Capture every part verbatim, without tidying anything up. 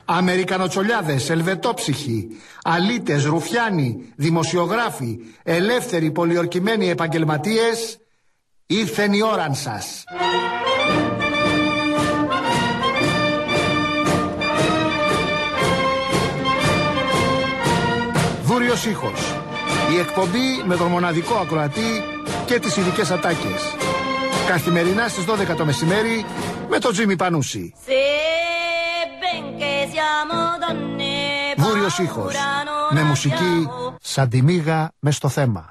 Αμερικανοτσολιάδες, ελβετόψυχοι, αλήτες, ρουφιάνοι, δημοσιογράφοι, ελεύθεροι πολιορκημένοι επαγγελματίες, ήρθεν η ώραν σας. Δούριος ήχος. Η εκπομπή με τον μοναδικό ακροατή και τις ειδικές ατάκες. Καθημερινά στις δώδεκα το μεσημέρι με τον Τζίμι Πανούση. Δούριος ήχος. Με μουσική σαν τη μύγα μες στο θέμα.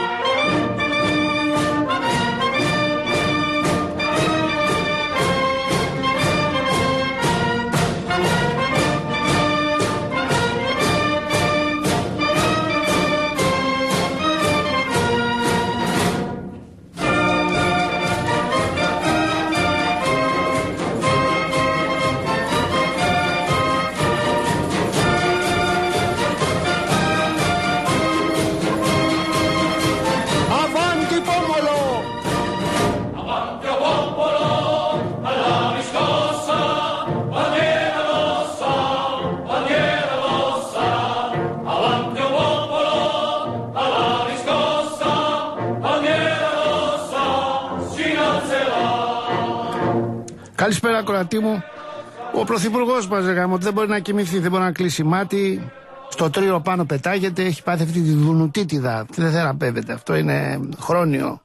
Καλησπέρα, ακροατή μου. Ο πρωθυπουργός μας λέγαμε ότι δεν μπορεί να κοιμηθεί, δεν μπορεί να κλείσει μάτι. Στο τρίο πάνω πετάγεται, έχει πάθει αυτή τη δουνουτίτιδα. Δεν θεραπεύεται. Αυτό είναι χρόνιο.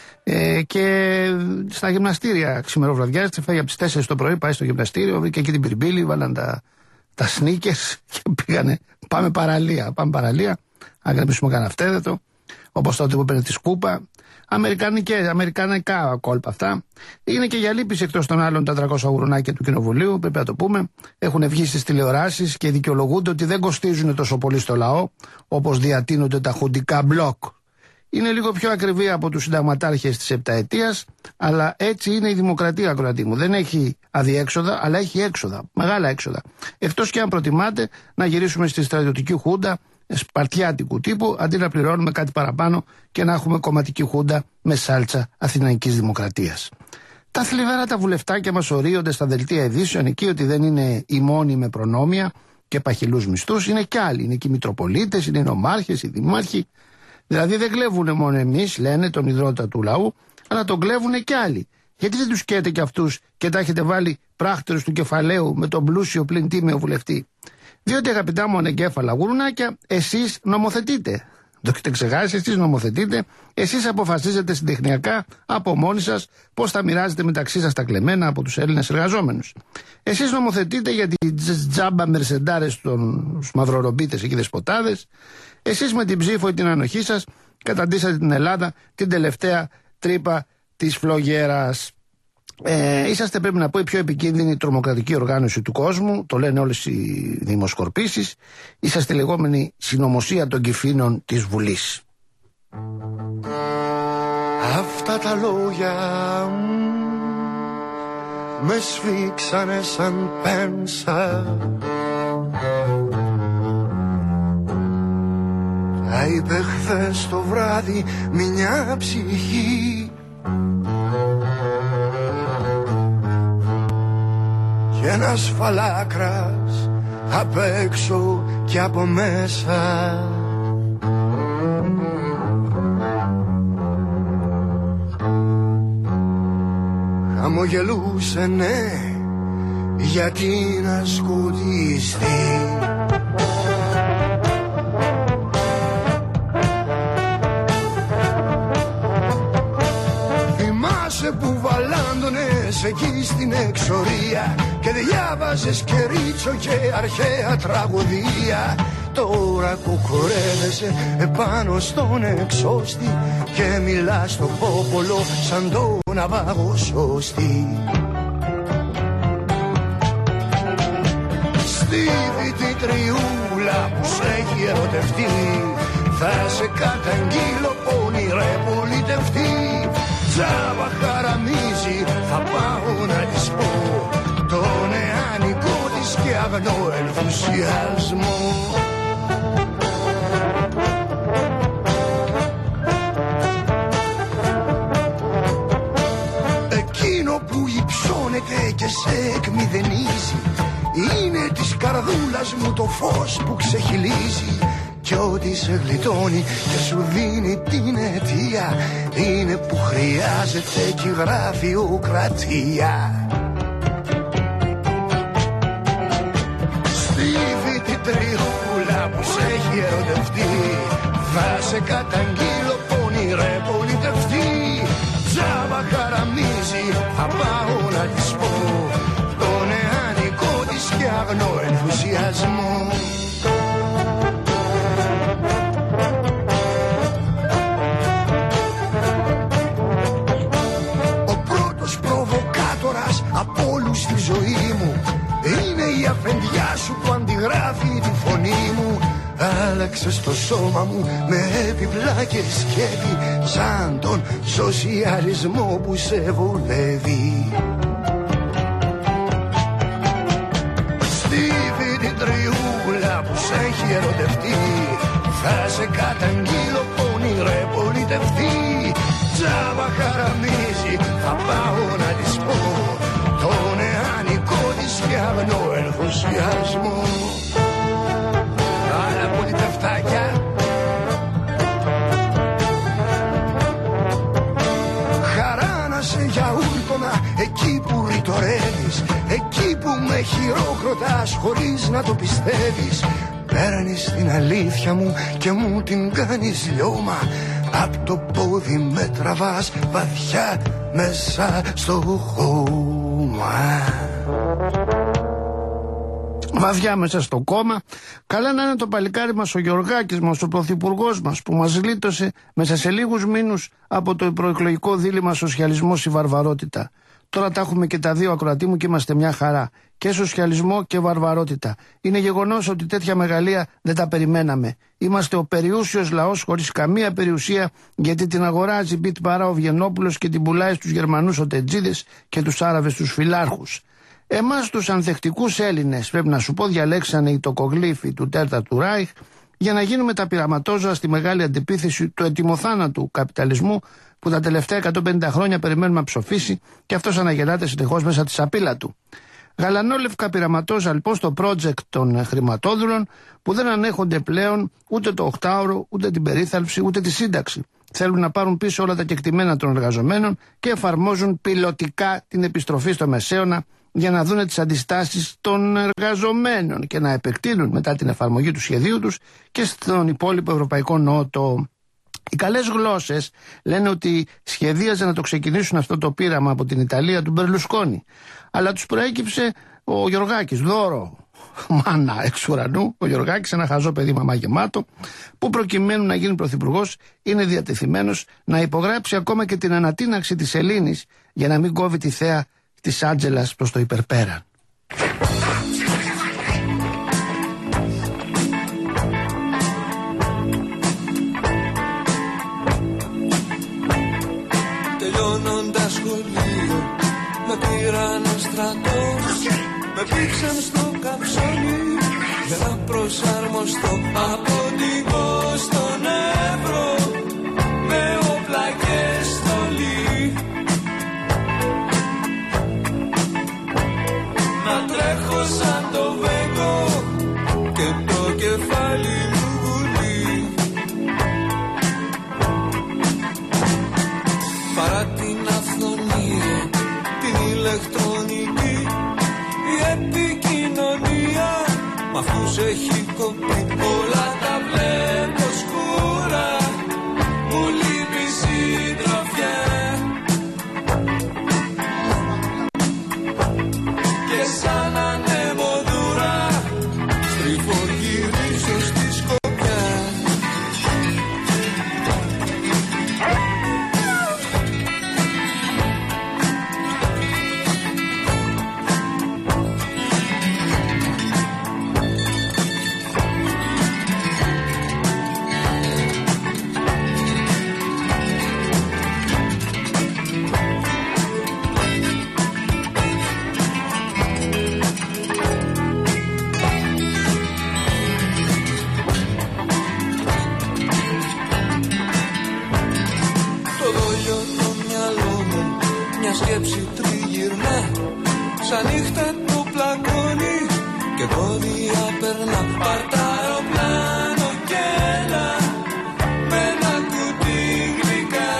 Ε, και στα γυμναστήρια ξημεροβραδιάζεται, φεύγει από τις τέσσερις το πρωί, πάει στο γυμναστήριο, βρήκε εκεί την πυρμπίλη, βάλαν τα, τα σνίκες και πήγανε. Πάμε παραλία. Πάμε παραλία. Αν γραμμίσουμε κανένα αυτέδετο. Όπως τότε που παίρνει τη σκούπα. Αμερικανικές, αμερικανικά κόλπα αυτά. Είναι και για λύπηση εκτός των άλλων τα τριακόσια γουρνάκια του Κοινοβουλίου, πρέπει να το πούμε. Έχουν βγει στις τηλεοράσεις και δικαιολογούνται ότι δεν κοστίζουν τόσο πολύ στο λαό, όπως διατείνονται τα χουντικά μπλοκ. Είναι λίγο πιο ακριβή από τους συνταγματάρχες της επταετίας, αλλά έτσι είναι η δημοκρατία, ακροατή μου. Δεν έχει αδιέξοδα, αλλά έχει έξοδα, μεγάλα έξοδα. Εκτός και αν προτιμάτε να γυρίσουμε στη στρατιωτική χούντα, σπαρτιάτικου τύπου, αντί να πληρώνουμε κάτι παραπάνω και να έχουμε κομματική χούντα με σάλτσα αθηναϊκής δημοκρατίας. Τα θλιβερά τα βουλευτάκια μας ορίονται στα δελτία ειδήσεων εκεί ότι δεν είναι οι μόνοι με προνόμια και παχυλούς μισθούς, είναι κι άλλοι. Είναι και οι μητροπολίτες, είναι οι νομάρχες, οι δημάρχοι. Δηλαδή δεν κλέβουνε μόνο εμείς, λένε, τον ιδρώτα του λαού, αλλά τον κλέβουνε κι άλλοι. Γιατί δεν τους καίτε κι αυτούς και τα έχετε βάλει πράχτερους του κεφαλαίου με τον πλούσιο πλην τίμιο βουλευτή? Διότι, αγαπητά μου ανεγκέφαλα γουρνάκια, εσείς νομοθετείτε. Το έχετε ξεχάσει, εσείς νομοθετείτε, εσείς αποφασίζετε συντεχνιακά από μόνοι σας πώς θα μοιράζετε μεταξύ σας τα κλεμμένα από τους Έλληνες εργαζόμενους. εσείς νομοθετείτε για τις τζάμπα μερσεντάρες των μαυρορομπίτες εκεί δεσποτάδες. Εσείς με την ψήφο ή την ανοχή σας καταντήσατε την Ελλάδα την τελευταία τρύπα της φλογέρας. Ε, είσαστε, πρέπει να πω, η πιο επικίνδυνη τρομοκρατική οργάνωση του κόσμου. Το λένε όλες οι δημοσκορπίσεις. Είσαστε λεγόμενη συνωμοσία των κυφήνων της Βουλής. Αυτά τα λόγια με σφίξανε σαν πένσα. Τα είπε χθες το βράδυ μια ψυχή κι ένας φαλάκρας απ' έξω και από μέσα. Χαμογελούσε, ναι, γιατί να σκοτιστεί. Θυμάσαι που βαλάντωνες εκεί στην εξορία και διάβαζες και ρίτσο και αρχαία τραγωδία. Τώρα κουκουρεύεσαι επάνω στον εξώστη και μιλάς στο πόπολο σαν το ναυάγο σώστη. Στη διτητριούλα που σ' έχει ερωτευτεί θα σε καταγγείλω πονηρέ πολιτευτή. Τζάβα χαραμίζει θα πάω να της πω το νεανικό της και αγνό ενθουσιασμό. Εκείνο που υψώνεται και σε εκμηδενίζει Είναι της καρδούλας μου το φως που ξεχυλίζει, κι ό,τι σε γλιτώνει και σου δίνει την αιτία είναι που χρειάζεται κι γραφειοκρατία. Στίβη την τριούλα που σε έχει ερωτευτεί, θα σε καταγγείλω πονηρέ πολιτευτή. Τζάμπα χαραμίζει, θα πάω να της πω το νεανικό της και αγνό ενθουσιασμό. Ο πρώτος προβοκάτορας από όλους στη ζωή μου είναι η αφεντιά σου που αντιγράφει τη φωνή μου. Άλλαξε στο σώμα μου με επιπλά και σκέπη, σαν τον σοσιαλισμό που σε βολεύει. Στίβη την τριούλα που σε έχει ερωτευτεί, θα σε καταγγείλω πονηρέ πολιτευτή. Τζάμπα χαραμίζει, θα πάω να της πω το νεανικό της και αγνό ενθουσιασμό. Άλλα πολιτευτάκια. Χαρά να σε γιαούρτωνα εκεί που ρητορεύεις, εκεί που με χειρόκροτας χωρίς να το πιστεύεις. Παίρνεις την αλήθεια μου και μου την κάνεις λιώμα, απ' το πόδι με τραβάς βαθιά μέσα στο χώμα. Βαθιά μέσα στο κόμμα. Καλά να είναι το παλικάρι μας ο Γεωργάκης μας, ο πρωθυπουργός μας, που μας λύτωσε μέσα σε λίγους μήνους από το προεκλογικό δίλημμα σοσιαλισμός ή βαρβαρότητα. Τώρα τα έχουμε και τα δύο, ακροατή μου, και είμαστε μια χαρά. Και σοσιαλισμό και βαρβαρότητα. Είναι γεγονός ότι τέτοια μεγαλεία δεν τα περιμέναμε. Είμαστε ο περιούσιος λαός χωρίς καμία περιουσία, γιατί την αγοράζει μπιτ παρά ο Βιενόπουλος και την πουλάει στους Γερμανούς ο Τετζίδες και τους Άραβες τους φιλάρχους. Εμάς τους ανθεκτικούς Έλληνες, πρέπει να σου πω, διαλέξανε οι τοκογλύφοι του τέταρτου Ράιχ για να γίνουμε τα πειραματόζωα στη μεγάλη αντιπίθεση του ετοιμοθάνατου καπιταλισμού που τα τελευταία εκατόν πενήντα χρόνια περιμένουμε να ψοφήσει και αυτός αναγελάται συνεχώς μέσα τη σαπίλα του. Γαλανόλευκα πειραματόζωα λοιπόν στο project των χρηματόδουλων που δεν ανέχονται πλέον ούτε το οκτάωρο, ούτε την περίθαλψη, ούτε τη σύνταξη. Θέλουν να πάρουν πίσω όλα τα κεκτημένα των εργαζομένων και εφαρμόζουν πιλωτικά την επιστροφή στο μεσαίωνα για να δούνε τις αντιστάσεις των εργαζομένων και να επεκτείνουν μετά την εφαρμογή του σχεδίου τους και στον υπόλοιπο ευρωπαϊκό νότο. Οι καλές γλώσσες λένε ότι σχεδίαζαν να το ξεκινήσουν αυτό το πείραμα από την Ιταλία του Μπερλουσκόνη. Αλλά τους προέκυψε ο Γεωργάκης, δώρο μάνα εξ ουρανού, ο Γεωργάκης, ένα χαζό παιδί μαμά γεμάτο, που προκειμένου να γίνει πρωθυπουργός είναι διατεθειμένος να υπογράψει ακόμα και την ανατείναξη της Ελλήνης για να μην κόβει τη θέα της Άντζελας προς το υπερπέραν. Τελειώνοντας σχολείο με πήραν στρατό, με πήξαν στο καψόνι για να προσαρμοστώ από Νικό στον Εύρο με όπλα και στολή. Να τρέχω σαν το βέγκο και το κεφάλι μου γουλεί. Παρά την αυθονία, την ηλεκτρονική, η επικοινωνία μ' αυτούς έχει κοπεί. Όλα τα βλέπω σκούρα, μου λείπει συντροφιά και σαν ανεμοδούρα στριφογυρίζω στη σκοπιά. περνά. Πάρ' τ' αεροπλάνο και έλα με ένα κουτί γλυκά.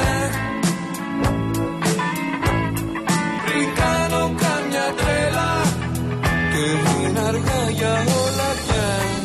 Πριν κάνω κάμια τρέλα και είναι αργά για όλα πια.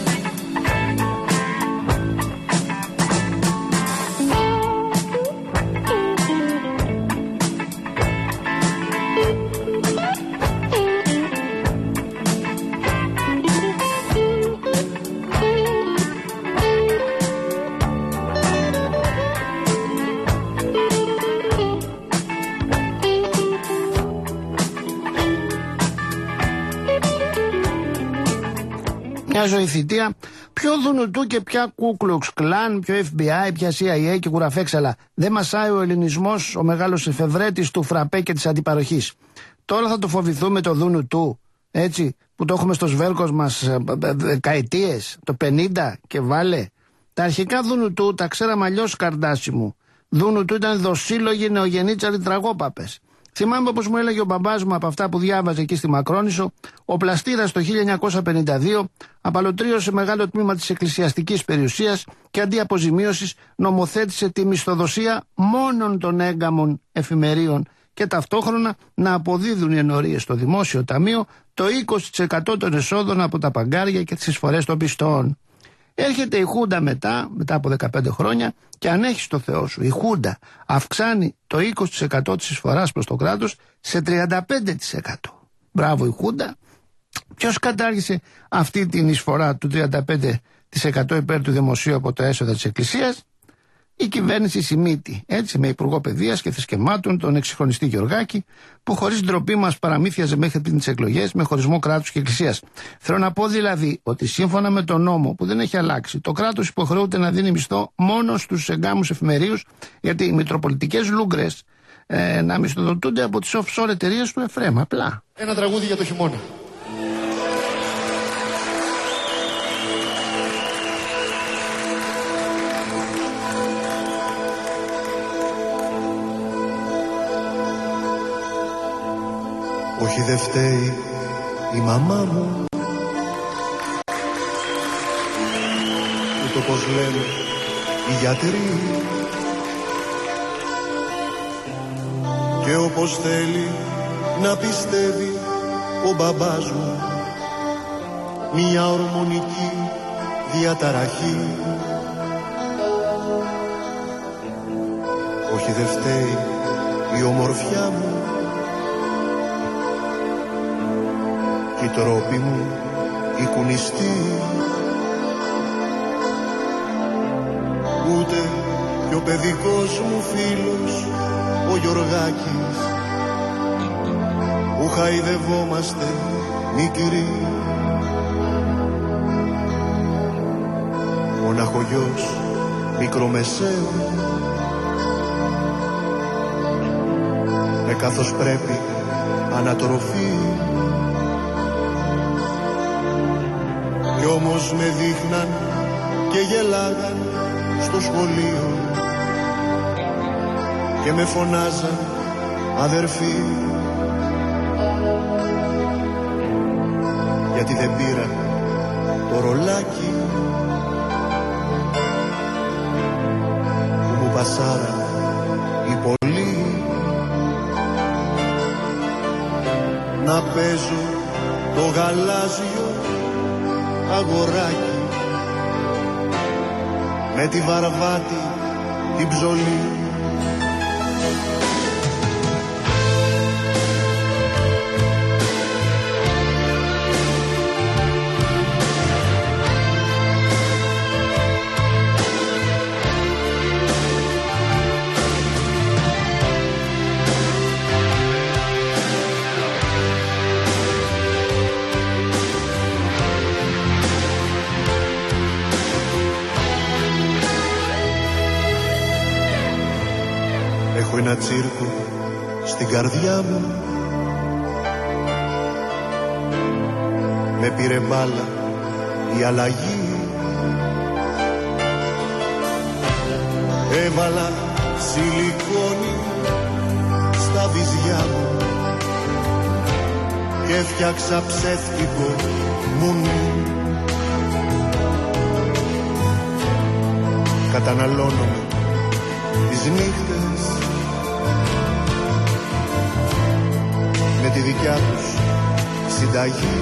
Μια ζωή θητεία, ποιο Δουνουτού και ποια Κούκλουξ Κλάν, ποιο εφ μπι άι, ποια σι άι έι και κουραφέξαλα. Δεν μασάει ο ελληνισμός, ο μεγάλος εφευρέτης του φραπέ και της αντιπαροχής. Τώρα θα το φοβηθούμε το Δουνουτού, έτσι, που το έχουμε στο σβέρκος μας δεκαετίες, το πενήντα και βάλε. Τα αρχικά Δουνουτού τα ξέραμε αλλιώς, Καρδάσι μου. Δουνουτού ήταν δοσύλλογοι νεογεννήτσαροι τραγόπαπες. Θυμάμαι όπως μου έλεγε ο μπαμπάς μου από αυτά που διάβαζε εκεί στη Μακρόνισσο, ο Πλαστήρας το χίλια εννιακόσια πενήντα δύο απαλωτρίωσε μεγάλο τμήμα της εκκλησιαστικής περιουσίας και αντί αποζημίωσης νομοθέτησε τη μισθοδοσία μόνον των έγκαμων εφημερίων και ταυτόχρονα να αποδίδουν οι ενορίες στο δημόσιο ταμείο το είκοσι τοις εκατό των εσόδων από τα παγκάρια και τις εισφορές των πιστών. Έρχεται η Χούντα μετά, μετά από δεκαπέντε χρόνια και αν έχεις το Θεό σου, η Χούντα αυξάνει το είκοσι τοις εκατό της εισφοράς προς το κράτος σε τριάντα πέντε τοις εκατό. Μπράβο η Χούντα. Ποιος κατάργησε αυτή την εισφορά του τριάντα πέντε τοις εκατό υπέρ του δημοσίου από τα έσοδα της Εκκλησίας? Η κυβέρνηση Σιμίτη, έτσι, με υπουργό παιδείας και θρησκευμάτων τον εξυγχρονιστή Γεωργάκη, που χωρίς ντροπή μας παραμύθιαζε μέχρι τις εκλογές με χωρισμό κράτους και εκκλησίας. Θέλω να πω δηλαδή ότι σύμφωνα με τον νόμο που δεν έχει αλλάξει, το κράτος υποχρεούται να δίνει μισθό μόνο στους εγκάμους εφημερίους, γιατί οι μητροπολιτικές λούγκρες ε, να μισθοδοτούνται από τις offshore εταιρείες του Εφραίμ. Απλά. Ένα τραγούδι για το χειμώνα. Όχι δε φταίει η μαμά μου, ούτε πως λένε οι γιατροί, και όπως θέλει να πιστεύει ο μπαμπάς μου, μια ορμονική διαταραχή. Όχι δε φταίει η ομορφιά μου, οι τρόποι μου οι κουνιστοί, ούτε και ο παιδικός μου φίλος ο Γιωργάκης, που χαϊδευόμαστε μικροί. Μοναχογιός μικρομεσαίου, με καθώς πρέπει ανατροφή, κι όμως με δείχναν και γελάγαν στο σχολείο και με φωνάζαν αδερφοί, γιατί δεν πήρα το ρολάκι που μου πασάραν οι πολλοί. Να παίζω το γαλάζιο αγοράκι με τη Βαρβάτη την ψωλή. Έχω ένα τσίρκο στην καρδιά μου, με πήρε μπάλα η αλλαγή. Έβαλα σιλικόνι στα βυζιά μου και έφτιαξα ψεύτικο μουνί. καταναλώνουμε τις νύχτες με τη δικιά τους συνταγή.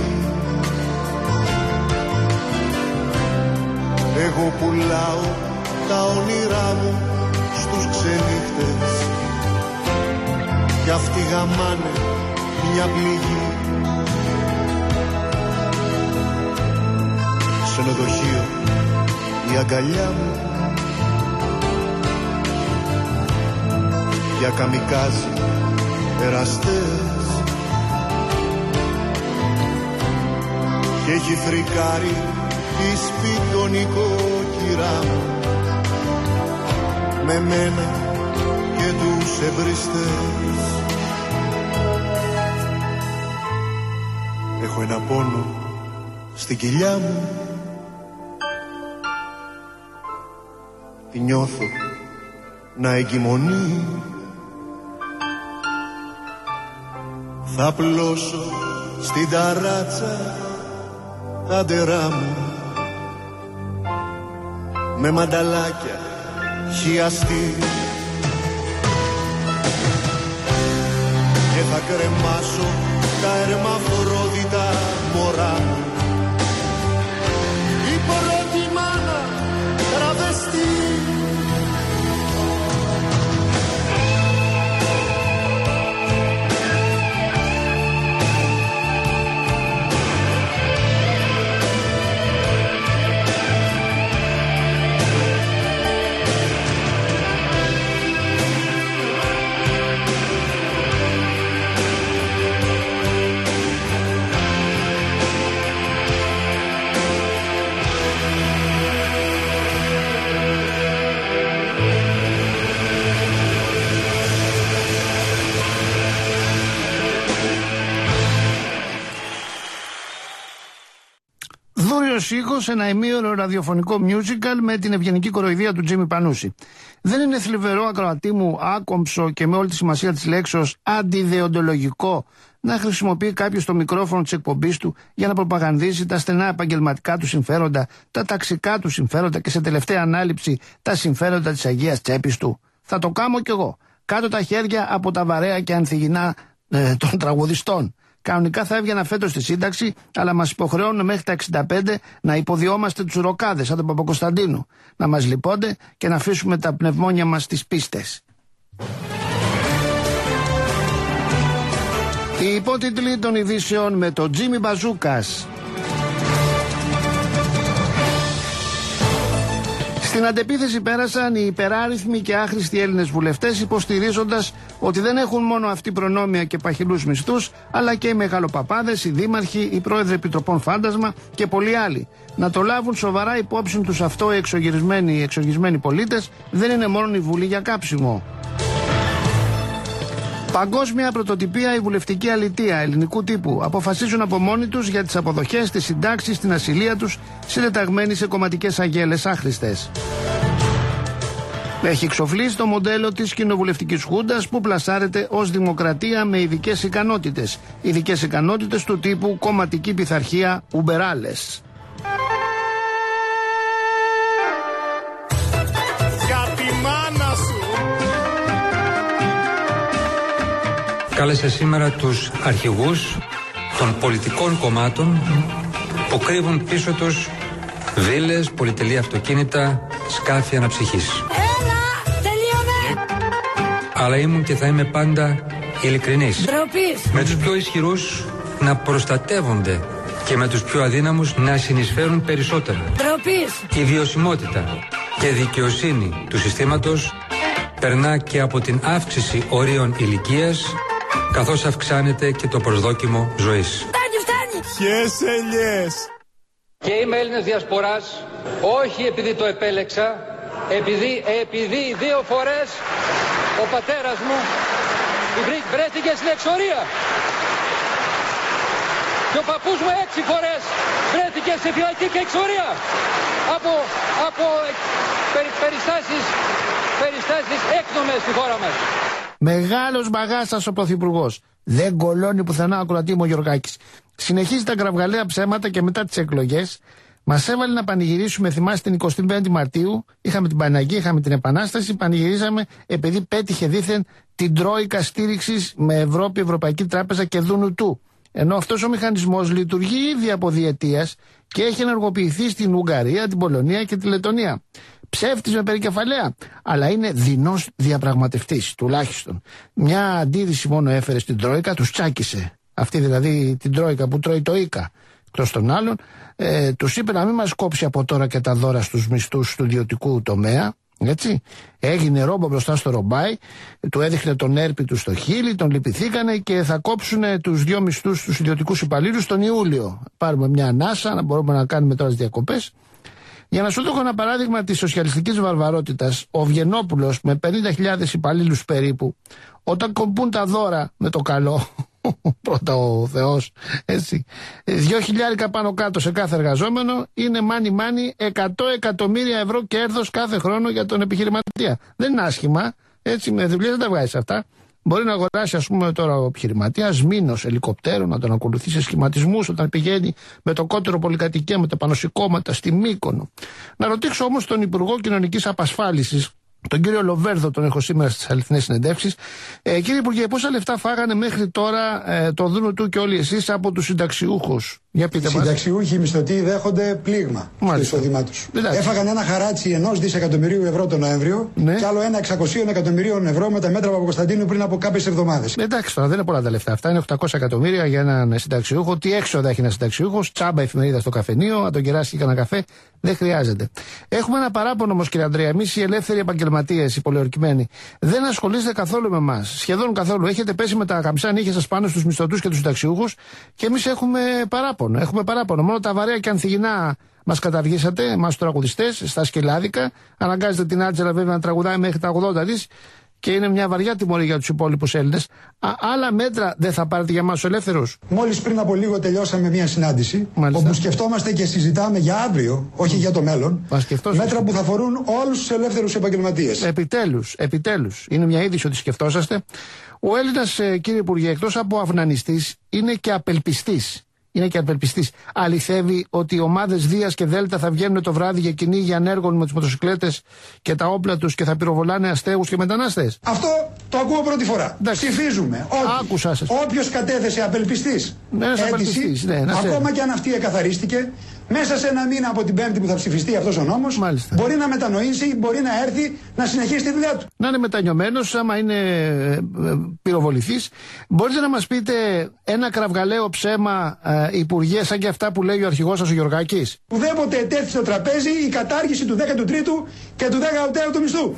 Εγώ πουλάω τα όνειρά μου στους ξενύχτες κι αυτοί γαμάνε μια πληγή. Ξενοδοχείο η αγκαλιά μου για καμικάζι εραστές και έχει φρικάρει η σπιτονικόκυρά μου με μένα και τους ευριστές. Έχω ένα πόνο στην κοιλιά μου, τη νιώθω να εγκυμονεί. Θα πλώσω στην ταράτσα τα ντερά μου με μανταλάκια χιαστή και θα κρεμάσω τα ερμαφρόδιτα μωρά μου. Η πρώτη μάνα τραβεστή. Ήχος, ένα ημίωρο ραδιοφωνικό musical με την ευγενική κοροϊδία του Τζίμι Πανούση. Δεν είναι θλιβερό, ακροατή μου, άκομψο και με όλη τη σημασία της λέξεως αντιδεοντολογικό να χρησιμοποιεί κάποιος το μικρόφωνο της εκπομπής του για να προπαγανδίσει τα στενά επαγγελματικά του συμφέροντα, τα ταξικά του συμφέροντα και σε τελευταία ανάληψη τα συμφέροντα της Αγίας Τσέπης του? Θα το κάνω κι εγώ. Κάτω τα χέρια από τα βαρέα και ανθυγινά ε, των τραγουδιστών. Κανονικά θα έβγαινα φέτος στη σύνταξη, αλλά μας υποχρεώνουν μέχρι τα εξήντα πέντε να υποδιόμαστε τους ροκάδες σαν τον Παπακοσταντίνου. Να μας λυπώνται και να αφήσουμε τα πνευμόνια μας στις πίστες. Οι υπότιτλοι των ειδήσεων με τον Τζίμι Μπαζούκας. Στην αντεπίθεση πέρασαν οι υπεράριθμοι και άχρηστοι Έλληνες βουλευτές, υποστηρίζοντας ότι δεν έχουν μόνο αυτοί προνόμια και παχυλούς μισθούς, αλλά και οι μεγαλοπαπάδες, οι δήμαρχοι, οι πρόεδροι επιτροπών φάντασμα και πολλοί άλλοι. Να το λάβουν σοβαρά υπόψη τους αυτό οι εξογυρισμένοι, οι εξογυρισμένοι πολίτες, δεν είναι μόνο η Βουλή για κάψιμο. Παγκόσμια πρωτοτυπία η βουλευτική αλητεία ελληνικού τύπου. Αποφασίζουν από μόνοι τους για τις αποδοχές, τις συντάξεις, την ασυλία τους, συντεταγμένοι σε κομματικές αγέλες άχρηστες. Έχει εξοφλήσει το μοντέλο της κοινοβουλευτικής χούντας που πλασάρεται ως δημοκρατία με ειδικές ικανότητες. Ειδικές ικανότητες του τύπου κομματική πειθαρχία ουμπεράλες. Κάλεσε σήμερα τους αρχηγούς των πολιτικών κομμάτων που κρύβουν πίσω τους βίλες, πολυτελή αυτοκίνητα, σκάφη αναψυχής. Έλα, τελείωνε! Αλλά ήμουν και θα είμαι πάντα ειλικρινής. Ντροπής. Με τους πιο ισχυρούς να προστατεύονται και με τους πιο αδύναμους να συνεισφέρουν περισσότερα. Ντροπής. Η βιωσιμότητα και δικαιοσύνη του συστήματος περνά και από την αύξηση ορίων ηλικίας, καθώς αυξάνεται και το προσδόκιμο ζωής. Φτάνει, φτάνει! Ποιες ελιές! Και είμαι Έλληνας διασποράς, όχι επειδή το επέλεξα, επειδή, επειδή δύο φορές ο πατέρας μου βρέθηκε στην εξορία. Και ο παππούς μου έξι φορές βρέθηκε σε φυλακή και εξορία από, από περι, περιστάσεις, περιστάσεις έκνομες στη χώρα μας. Μεγάλος μπαγάσας ο πρωθυπουργός. Δεν κολώνει πουθενά, ακροατή μου ο Γιωργάκης. Συνεχίζει τα κραυγαλαία ψέματα και μετά τις εκλογές Μας έβαλε να πανηγυρίσουμε, θυμάστε την εικοστή πέμπτη Μαρτίου, είχαμε την Παναγία, είχαμε την Επανάσταση, πανηγυρίζαμε επειδή πέτυχε δήθεν την Τρόικα στήριξης με Ευρώπη, Ευρωπαϊκή Τράπεζα και δούνου του. Ενώ αυτός ο μηχανισμός λειτουργεί ήδη από διετίας και έχει ενεργοποιηθεί στην Ουγγαρία, την Πολωνία και τη Λετωνία. Ψεύτης με περικεφαλαία, αλλά είναι δεινός διαπραγματευτής, τουλάχιστον. Μια αντίρρηση μόνο έφερε στην Τρόικα, τους τσάκισε. Αυτή δηλαδή την Τρόικα που τρώει το Ίκα. Εκτός των άλλων, ε, τους είπε να μην μας κόψει από τώρα και τα δώρα στους μισθούς του ιδιωτικού τομέα. Έτσι. Έγινε ρόμπο μπροστά στο ρομπάι, του έδειχνε τον έρπη του στο χείλι, τον λυπηθήκανε και θα κόψουν τους δυο μισθούς στους ιδιωτικούς υπαλλήλους τον Ιούλιο. Πάρουμε μια ανάσα, να μπορούμε να κάνουμε τώρα τις διακοπές. Για να σου δώσω ένα παράδειγμα της σοσιαλιστικής βαρβαρότητας, ο Βγενόπουλος με πενήντα χιλιάδες υπαλλήλους περίπου, όταν κομπούν τα δώρα με το καλό, πρώτα ο Θεός, έτσι, δυο χιλιάρικα πάνω κάτω σε κάθε εργαζόμενο, είναι μάνι μάνι εκατό εκατομμύρια ευρώ κέρδος κάθε χρόνο για τον επιχειρηματία. Δεν είναι άσχημα, έτσι, με δουλειές δεν τα βγάζει αυτά. Μπορεί να αγοράσει, ας πούμε, τώρα ο επιχειρηματίας μήνος ελικοπτέρων, να τον ακολουθεί σε σχηματισμούς όταν πηγαίνει με το κότερο πολυκατοικία, με τα πανωσικώματα στη Μύκονο. Να ρωτήσω όμως τον Υπουργό Κοινωνικής Απασφάλισης, τον κύριο Λοβέρδο, τον έχω σήμερα στις αληθινές συνεντεύξεις. Ε, κύριε Υπουργέ, πόσα λεφτά φάγανε μέχρι τώρα ε, το δούνου του και όλοι εσείς από τους συνταξιούχους? Για πείτε μας. Οι συνταξιούχοι μισθωτοί δέχονται πλήγμα στο εισόδημά τους. Έφαγαν ένα χαράτσι ενός δισεκατομμυρίου ευρώ τον Νοέμβριο, ναι, και άλλο ένα εξακόσια εκατομμυρίων ευρώ με τα μέτρα Παπακοσταντίνου πριν από κάποιες εβδομάδες. Εντάξει, τώρα δεν είναι πολλά τα λεφτά. Αυτά είναι οκτακόσια εκατομμύρια για έναν συνταξιούχο. Τι έξοδα έχει ένα συνταξιούχο? Τσάμπα εφημερίδα στο καφενείο, να τον κεράσει και κανένα καφέ. Δεν χρειάζεται. Έχουμε ένα παράπονο όμως, κύριε Ανδρέα. Εμείς οι ελεύθεροι επαγγελματίες, οι πολιορκημένοι, δεν ασχολείστε καθόλου με εμάς. Σχεδόν καθόλου. Έχετε πέσει με τα καμψά νύχια σας πάνω στους μισθωτούς και τους συνταξιούχους και εμείς έχουμε παράπονο. Έχουμε παράπονο. Μόνο τα βαρέα και ανθυγινά μας καταργήσατε, εμάς τους τραγουδιστές, στα σκυλάδικα. Αναγκάζετε την Άτζελα βέβαια να τραγουδάει μέχρι τα ογδόντα της και είναι μια βαριά τιμωρία για τους υπόλοιπους Έλληνες. Α, άλλα μέτρα δεν θα πάρετε για εμάς τους ελεύθερους? Μόλις πριν από λίγο τελειώσαμε μια συνάντηση, μάλιστα, όπου σκεφτόμαστε και συζητάμε για αύριο, όχι mm. για το μέλλον, μέτρα που θα αφορούν όλους τους ελεύθερους επαγγελματίες. Επιτέλους, επιτέλους. Είναι μια είδηση ότι σκεφτόσαστε. Ο Έλληνας, ε, κύριε Υπουργέ, εκτός από αυνανιστής, είναι και απελπιστής. Είναι και απελπιστής. Αληθεύει ότι οι ομάδες Δίας και Δέλτα θα βγαίνουν το βράδυ για κυνήγι ανέργων με τις μοτοσυκλέτες και τα όπλα τους και θα πυροβολάνε αστέγους και μετανάστες? Αυτό το ακούω πρώτη φορά. Εντάξει. Ψηφίζουμε ότι όποιος κατέθεσε απελπιστής ναι, αίτηση, ναι, ακόμα και αν αυτή εκαθαρίστηκε, μέσα σε ένα μήνα από την Πέμπτη που θα ψηφιστεί αυτός ο νόμος, μάλιστα, μπορεί να μετανοήσει, μπορεί να έρθει να συνεχίσει τη δουλειά του. Να είναι μετανιωμένος, άμα είναι ε, ε, πυροβοληθής. Μπορείτε να μας πείτε ένα κραυγαλαίο ψέμα, ε, Υπουργέ, σαν και αυτά που λέει ο αρχηγός σας ο Γιωργάκης? Ουδέποτε ετέθη στο τραπέζι η κατάργηση του δέκατου τρίτου και του δέκατου τέταρτου μισθού.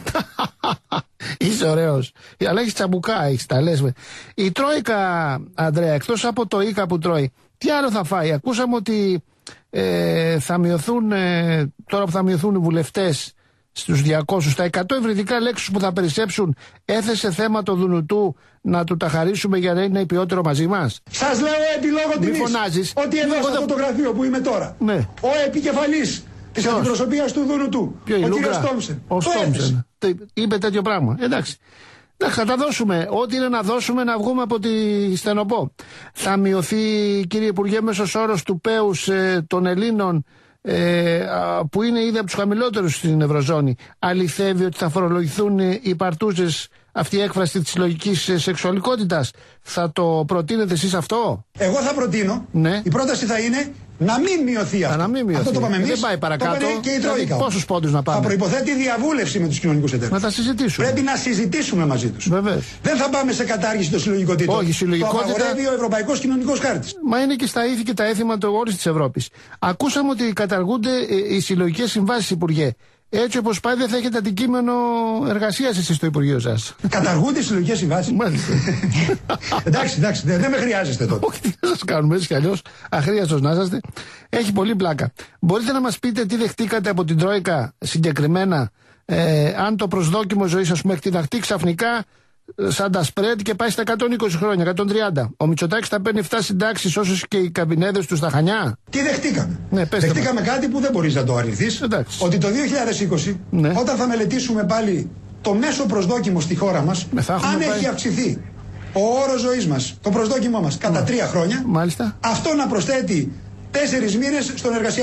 Είσαι ωραίος. Αλλά έχεις τσαμπουκά, έχεις τα λες. Η Τρόικα, Ανδρέα, εκτός από το Ίκα που τρώει, τι άλλο θα φάει? Ακούσαμε ότι ε, θα μειωθούν, ε, τώρα που θα μειωθούν οι βουλευτές στους διακόσιους, τα εκατό ευρυδικά λέξεις που θα περισσέψουν, έθεσε θέμα το Δουνουτού να του τα χαρίσουμε για να είναι ποιότερο μαζί μας. Σας λέω επί λόγω τιμής ότι εδώ στο φωτογραφείο που είμαι τώρα, ναι, ο επικεφαλής της αντιπροσωπείας του Δουνουτού, ο κύριος Τόμψεν, ο Τόμψεν είπε τέτοιο πράγμα. Εντάξει. Θα τα δώσουμε. Ό,τι είναι να δώσουμε, να βγούμε από τη στενοπό. Θα μειωθεί, κύριε Υπουργέ, μέσος όρος του πέους ε, των Ελλήνων, ε, που είναι ήδη από τους χαμηλότερους στην Ευρωζώνη. Αληθεύει ότι θα φορολογηθούν οι παρτούζες, αυτή η έκφραση της συλλογικής σεξουαλικότητας? Θα το προτείνετε εσείς αυτό? Εγώ θα προτείνω, ναι, η πρόταση θα είναι να μην μειωθεί αυτό. Να μην μειωθεί. Αυτό το πάμε εμείς. Δεν πάει παρακάτω. Το και η Τρόικα. Πόσους πόντους να πάμε? Θα προϋποθέτει διαβούλευση με τους κοινωνικούς εταίρους. Να τα συζητήσουμε. Πρέπει να συζητήσουμε μαζί τους. Βεβαίως. Δεν θα πάμε σε κατάργηση των συλλογικοτήτων. Όχι, συλλογικότητα. Το απαγορεύει ο Ευρωπαϊκός Κοινωνικός Χάρτης. Μα είναι και στα ήθη και τα έθιμα όλης της Ευρώπης. Ακούσαμε ότι καταργούνται οι συλλογικές συμβάσεις, Υπουργέ. Έτσι όπως πάει, δεν θα έχετε αντικείμενο εργασίας εσείς στο Υπουργείο σας. Καταργούνται οι συλλογικές συμβάσεις. Μάλιστα. εντάξει, εντάξει, δεν, δεν με χρειάζεστε τότε. Όχι, τι να σας κάνουμε, έτσι κι αλλιώς αχρίαστος να είσαστε. Έχει πολύ πλάκα. Μπορείτε να μας πείτε τι δεχτήκατε από την Τρόικα συγκεκριμένα, ε, αν το προσδόκιμο ζωής, ας πούμε, εκτιναχτεί ξαφνικά σαν τα σπρέντ και πάει στα εκατόν είκοσι χρόνια, εκατόν τριάντα. Ο Μητσοτάκης θα παίρνει επτά συντάξεις όσες και οι καμπινέδες του στα Χανιά. Τι δεχτήκαμε? Ναι, δεχτήκαμε μας κάτι που δεν μπορείς να το αρνηθείς. Ότι το δύο χιλιάδες είκοσι, ναι, όταν θα μελετήσουμε πάλι το μέσο προσδόκιμο στη χώρα μας, αν πάει... έχει αυξηθεί ο όρος ζωής μας, το προσδόκιμό μας, κατά τρία χρόνια, μάλιστα, αυτό να προσθέτει τέσσερις μήνες στον εργασιακό βίο.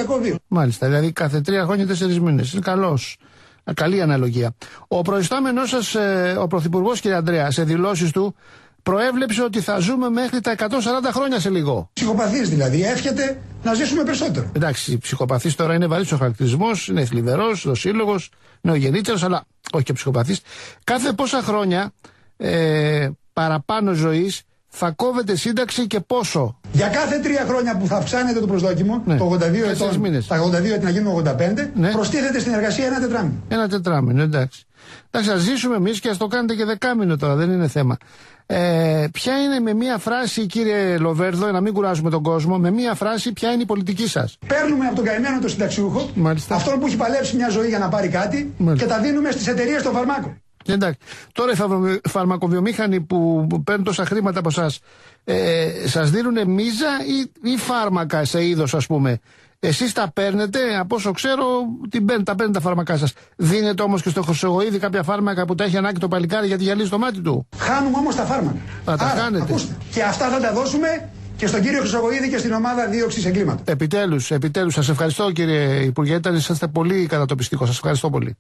Μάλιστα, δηλαδή κάθε τρία χρόνια τέσσερις μήνες. Είναι καλός. Καλή αναλογία. Ο προϊστάμενός σας, ε, ο Πρωθυπουργός, κύριε Ανδρέα, σε δηλώσεις του προέβλεψε ότι θα ζούμε μέχρι τα εκατόν σαράντα χρόνια σε λίγο. Ψυχοπαθής δηλαδή, εύχεται να ζήσουμε περισσότερο. Εντάξει, ψυχοπαθής τώρα είναι βαρύς ο χαρακτηρισμός, είναι θλιβερός, δοσύλλογος, νεογεννήτερος, αλλά όχι και ψυχοπαθής. Κάθε πόσα χρόνια ε, παραπάνω ζωής θα κόβεται σύνταξη και πόσο? Για κάθε τρία χρόνια που θα αυξάνεται το προσδόκιμο, ναι, το ογδόντα δύο ετών, τα ογδόντα δύο έτη να γίνουν ογδόντα πέντε, ναι, προστίθεται στην εργασία ένα τετράμινο. Ένα τετράμινο, εντάξει. Εντάξει, ας ζήσουμε εμείς και ας το κάνετε και δεκάμινο τώρα, δεν είναι θέμα. Ε, ποια είναι με μία φράση, κύριε Λοβέρδο, να μην κουράζουμε τον κόσμο, με μία φράση, ποια είναι η πολιτική σας? Παίρνουμε από τον καημένο τον συνταξιούχο, μάλιστα, αυτόν που έχει παλέψει μια ζωή για να πάρει κάτι, μάλιστα, και τα δίνουμε στις εταιρείες των φαρμάκων. Εντάξει. Τώρα οι φαρμακοβιομήχανοι που παίρνουν τόσα χρήματα από εσάς, ε, σας δίνουν μίζα ή, ή φάρμακα σε είδος, ας πούμε? Εσείς τα παίρνετε, από όσο ξέρω, την παίρνετε, τα παίρνετε τα φάρμακά σας. Δίνετε όμως και στο Χρυσογοίδη κάποια φάρμακα που τα έχει ανάγκη το παλικάρι γιατί γυαλίζει το μάτι του? Χάνουμε όμως τα φάρμακα. Θα τα χάνετε. Ακούστε. Και αυτά θα τα δώσουμε και στον κύριο Χρυσογοίδη και στην ομάδα δίωξης εγκλήματος. Επιτέλους, επιτέλους. Σας ευχαριστώ, κύριε Υπουργέ. Ήταν, είσαστε πολύ κατατοπιστικός. Σας ευχαριστώ πολύ.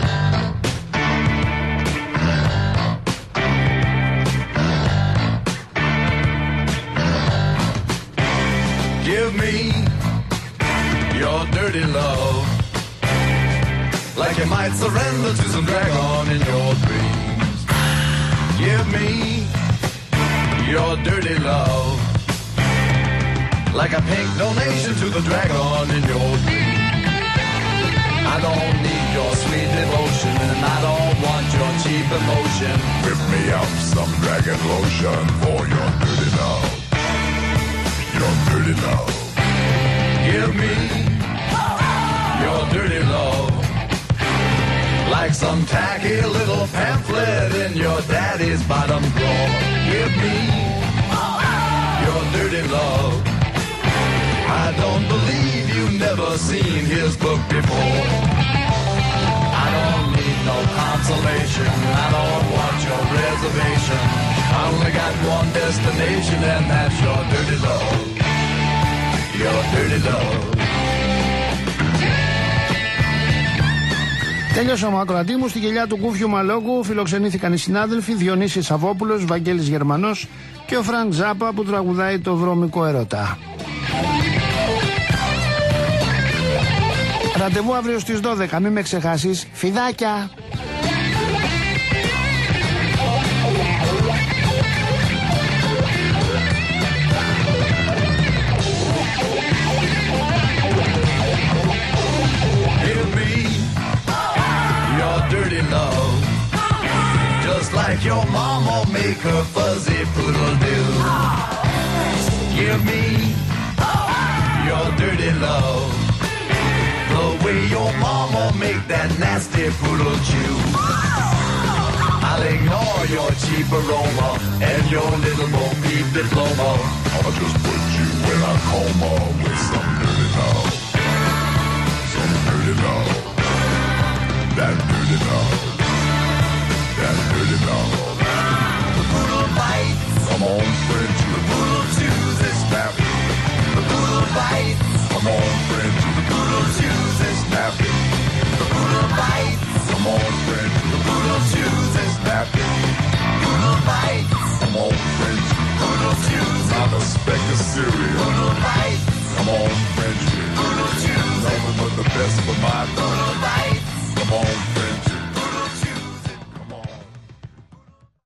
Give me your dirty love, like you might surrender to some dragon in your dreams. Give me your dirty love, like a pink donation to the dragon in your dreams. I don't need your sweet devotion, and I don't want your cheap emotion. Whip me up some dragon lotion for your dirty love. Your dirty love. Give me your dirty love, like some tacky little pamphlet in your daddy's bottom drawer. Give me your dirty love. I don't believe you've never seen his book before. I don't need no consolation, I don't want your reservation. I only got one destination, and that's your dirty love. Your dirty love. Τέλειωσε ο ακροατή μου. Στη γελιά του Κούφιου Μαλόκου φιλοξενήθηκαν οι συνάδελφοι Διονύσης Σαββόπουλος, Βαγγέλης Γερμανός και ο Φρανκ Ζάπα που τραγουδάει το βρώμικο ερώτα. Ραντεβού αύριο στις δώδεκα, μην με ξεχάσεις. Φιδάκια! Dirty love, just like your mama make her fuzzy poodle do. Give me your dirty love, the way your mama make that nasty poodle chew. I'll ignore your cheap aroma and your little Bo Peep diploma. I'll just put you in a coma with some dirty love, some dirty love. That dirty love, that dirty love. The poodle bites. Come on, friend, the poodle chews is snappy. The poodle bites. Come on, friend, the poodle chews is snappy. The poodle bites. Come on, friend, the poodle chews is snappy. Poodle bites. Come on, friend, poodle chews. Not a speck of cereal. Poodle bites. Come on, friend, poodle chews. Nothing but the best for my dog. Poodle bites. Come on.